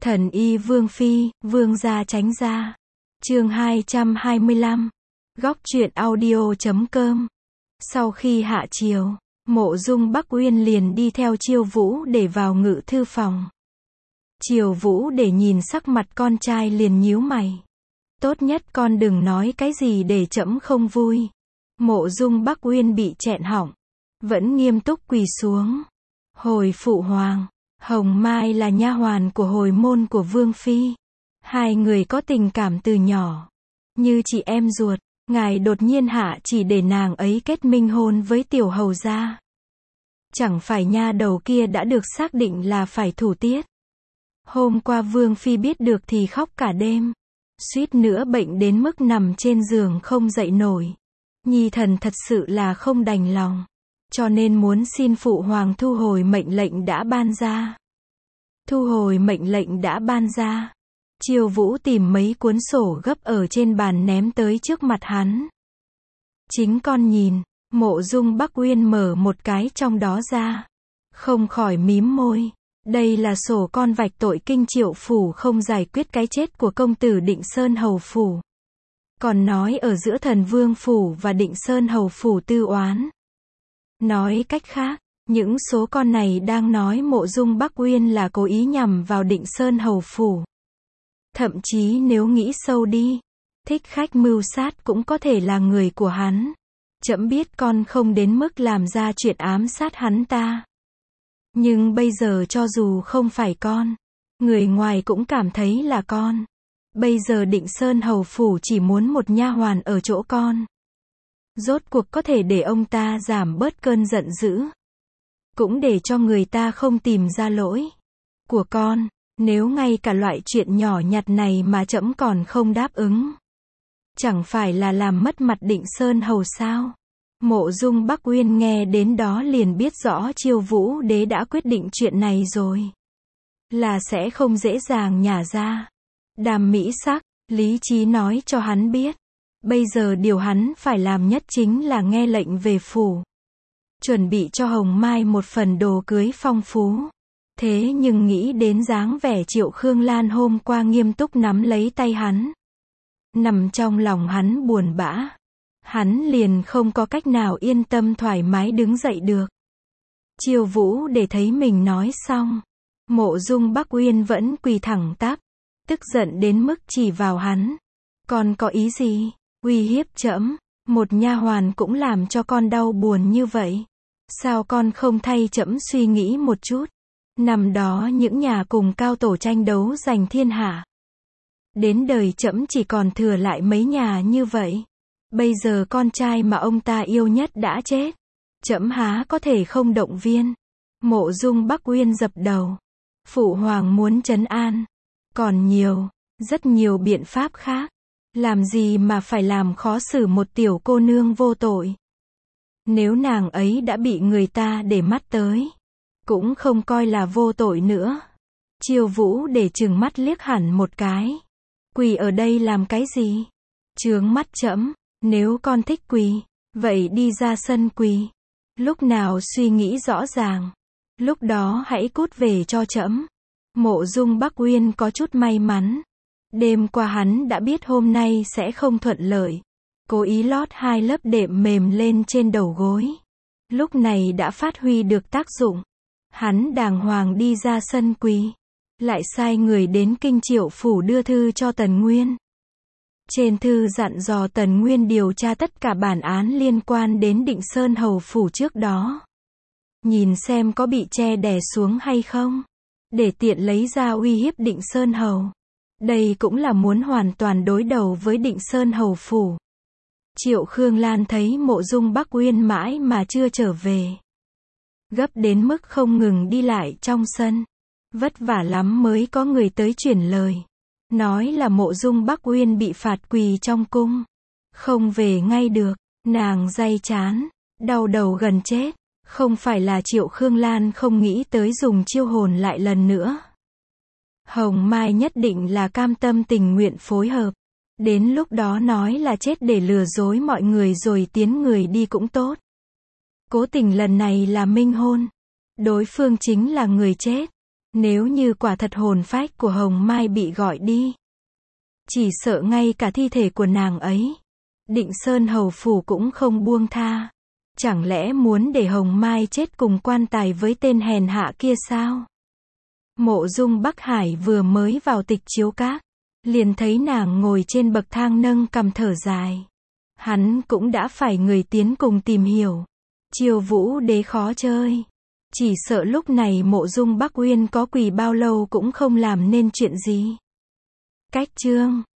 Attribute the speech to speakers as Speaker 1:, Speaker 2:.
Speaker 1: Thần y Vương Phi, Vương gia tránh ra. Chương 225. Góc truyện audio.com. Sau khi hạ chiều, Mộ Dung Bắc Uyên liền đi theo Chiêu Vũ để vào ngự thư phòng. Chiêu Vũ để nhìn sắc mặt con trai liền nhíu mày. Tốt nhất con đừng nói cái gì để trẫm không vui. Mộ Dung Bắc Uyên bị nghẹn họng, vẫn nghiêm túc quỳ xuống. Hồi phụ hoàng, Hồng Mai là nha hoàn của hồi môn của Vương Phi. Hai người có tình cảm từ nhỏ, như chị em ruột. Ngài đột nhiên hạ chỉ để nàng ấy kết minh hôn với tiểu hầu gia. Chẳng phải nha đầu kia đã được xác định là phải thủ tiết. Hôm qua Vương Phi biết được thì khóc cả đêm. Suýt nữa bệnh đến mức nằm trên giường không dậy nổi. Nhi thần thật sự là không đành lòng. Cho nên muốn xin phụ hoàng thu hồi mệnh lệnh đã ban ra. Thu hồi mệnh lệnh đã ban ra. Chiêu Vũ tìm mấy cuốn sổ gấp ở trên bàn ném tới trước mặt hắn. Chính con nhìn. Mộ Dung Bắc Uyên mở một cái trong đó ra. Không khỏi mím môi. Đây là sổ con vạch tội Kinh Triệu Phủ không giải quyết cái chết của công tử Định Sơn Hầu Phủ. Còn nói ở giữa Thần Vương Phủ và Định Sơn Hầu Phủ tư oán. Nói cách khác, những số con này đang nói Mộ Dung Bắc Uyên là cố ý nhằm vào Định Sơn Hầu Phủ. Thậm chí nếu nghĩ sâu đi, thích khách mưu sát cũng có thể là người của hắn. Trẫm biết con không đến mức làm ra chuyện ám sát hắn ta. Nhưng bây giờ cho dù không phải con, người ngoài cũng cảm thấy là con. Bây giờ Định Sơn Hầu Phủ chỉ muốn một nha hoàn ở chỗ con. Rốt cuộc có thể để ông ta giảm bớt cơn giận dữ. Cũng để cho người ta không tìm ra lỗi của con. Nếu ngay cả loại chuyện nhỏ nhặt này mà trẫm còn không đáp ứng, chẳng phải là làm mất mặt Định Sơn Hầu sao? Mộ Dung Bắc Uyên nghe đến đó liền biết rõ Chiêu Vũ đế đã quyết định chuyện này rồi. Là sẽ không dễ dàng nhả ra. Đàm mỹ sắc, lý trí nói cho hắn biết. Bây giờ điều hắn phải làm nhất chính là nghe lệnh về phủ. Chuẩn bị cho Hồng Mai một phần đồ cưới phong phú. Thế nhưng nghĩ đến dáng vẻ Triệu Khương Lan hôm qua nghiêm túc nắm lấy tay hắn. Nằm trong lòng hắn buồn bã. Hắn liền không có cách nào yên tâm thoải mái đứng dậy được. Chiêu Vũ để thấy mình nói xong. Mộ Dung Bắc Uyên vẫn quỳ thẳng tắp. Tức giận đến mức chỉ vào hắn. Con có ý gì? Uy hiếp trẫm. Một nha hoàn cũng làm cho con đau buồn như vậy. Sao con không thay trẫm suy nghĩ một chút? Năm đó những nhà cùng cao tổ tranh đấu giành thiên hạ. Đến đời trẫm chỉ còn thừa lại mấy nhà như vậy. Bây giờ con trai mà ông ta yêu nhất đã chết. Trẫm há có thể không động viên. Mộ Dung Bắc Uyên dập đầu. Phụ hoàng muốn trấn an. Còn nhiều, rất nhiều biện pháp khác. Làm gì mà phải làm khó xử một tiểu cô nương vô tội. Nếu nàng ấy đã bị người ta để mắt tới, cũng không coi là vô tội nữa. Chiêu Vũ để trừng mắt liếc hẳn một cái. Quỳ ở đây làm cái gì? Chướng mắt trẫm. Nếu con thích quỳ, vậy đi ra sân quỳ. Lúc nào suy nghĩ rõ ràng, lúc đó hãy cút về cho trẫm. Mộ Dung Bắc Uyên có chút may mắn. Đêm qua hắn đã biết hôm nay sẽ không thuận lợi. Cố ý lót 2 lớp đệm mềm lên trên đầu gối. Lúc này đã phát huy được tác dụng. Hắn đàng hoàng đi ra sân quỳ. Lại sai người đến Kinh Triệu Phủ đưa thư cho Tần Nguyên. Trên thư dặn dò Tần Nguyên điều tra tất cả bản án liên quan đến Định Sơn Hầu Phủ trước đó. Nhìn xem có bị che đè xuống hay không. Để tiện lấy ra uy hiếp Định Sơn Hầu. Đây cũng là muốn hoàn toàn đối đầu với Định Sơn Hầu Phủ. Triệu Khương Lan thấy Mộ Dung Bắc Uyên mãi mà chưa trở về. Gấp đến mức không ngừng đi lại trong sân. Vất vả lắm mới có người tới chuyển lời. Nói là Mộ Dung Bắc Uyên bị phạt quỳ trong cung. Không về ngay được. Nàng day chán. Đau đầu gần chết. Không phải là Triệu Khương Lan không nghĩ tới dùng chiêu hồn lại lần nữa. Hồng Mai nhất định là cam tâm tình nguyện phối hợp. Đến lúc đó nói là chết để lừa dối mọi người rồi tiến người đi cũng tốt. Cố tình lần này là minh hôn. Đối phương chính là người chết. Nếu như quả thật hồn phách của Hồng Mai bị gọi đi, chỉ sợ ngay cả thi thể của nàng ấy, Định Sơn hầu phủ cũng không buông tha. Chẳng lẽ muốn để Hồng Mai chết cùng quan tài với tên hèn hạ kia sao? Mộ Dung Bắc Hải vừa mới vào Tịch Chiếu Các, liền thấy nàng ngồi trên bậc thang nâng cằm thở dài. Hắn cũng đã phải người tiến cùng tìm hiểu. Chiêu Vũ Đế khó chơi. Chỉ sợ lúc này Mộ Dung Bắc Uyên có quỳ bao lâu cũng không làm nên chuyện gì. Cách chương